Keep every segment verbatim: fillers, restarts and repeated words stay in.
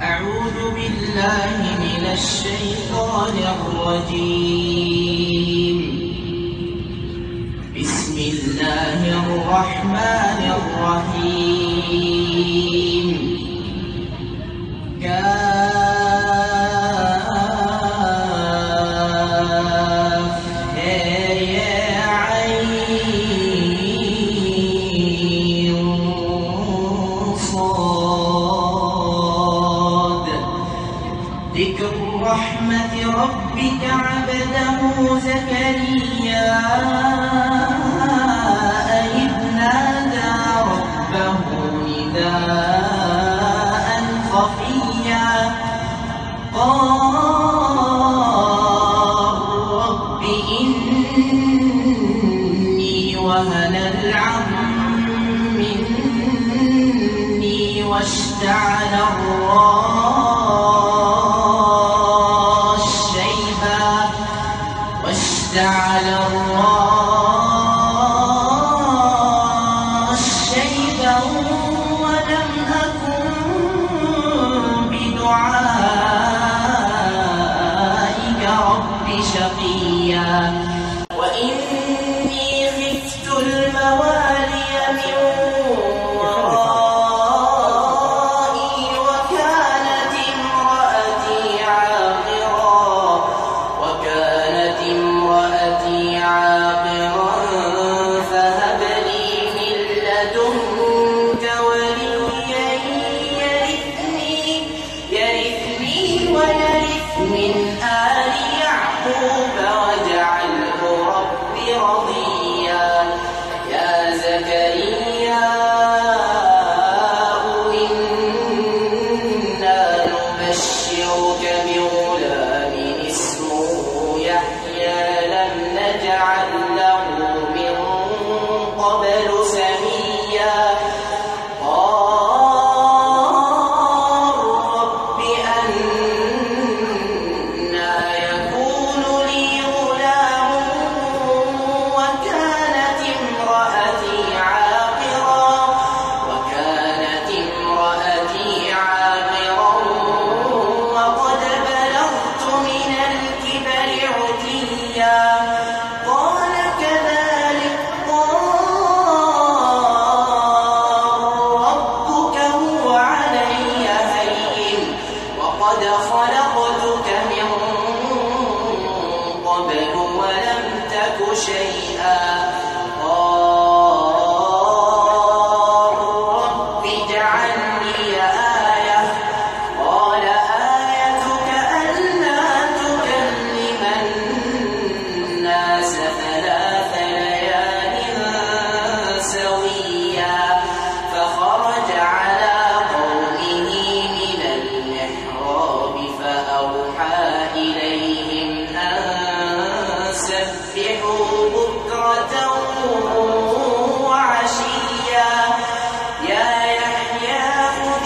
أعوذ بالله من الشيطان الرجيم. بسم الله الرحمن الرحيم. كاف يا عين صاد. ذكر رحمة ربك عبده زكريا إذ نادى ربه نداء خفيا قال رب إني وهن العظم مني واشتعل الراس شيبا واشتعل الراس شيبا ولم أكن بدعائك رب شقيا وإني خفت الموالي من ورائي وكانت امرأتي عاقرا وكانت امرأتي عاقرا فهب لي من لدنك وليا يرثني يرثني ويرث من آل يعقوب واجعله رب رضيا يا زكريا إنا نبشرك بغلام اسمه يحيى لم نجعل له من قبل سميا قال رب أنى يكون لي غلام وكانت امرأتي عاقرا وكانت امرأتي عاقرا وقد بلغت من الكبر عتيا قال كذلك قال ربك هو علي هين وقد خلقتك من قبل ولم تك شيئا قال رب اجعل لي آية قال آيتك ألا تكلم الناس ثلاث ليال سويا فخرج على قومه من المحراب فأوحى إليهم أن سبحوا بكرة وعشيا يا يحيى خذ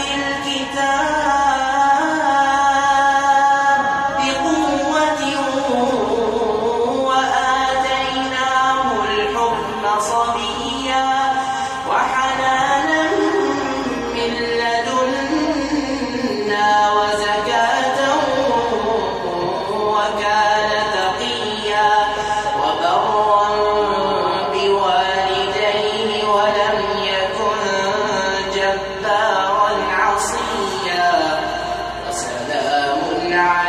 الكتاب بقوة وآتيناه الحكم صبيا وحنانا من لدنا وزكاة وكان تقيا وبرا بوالديه ولم يكن جبارا عصيا وسلام على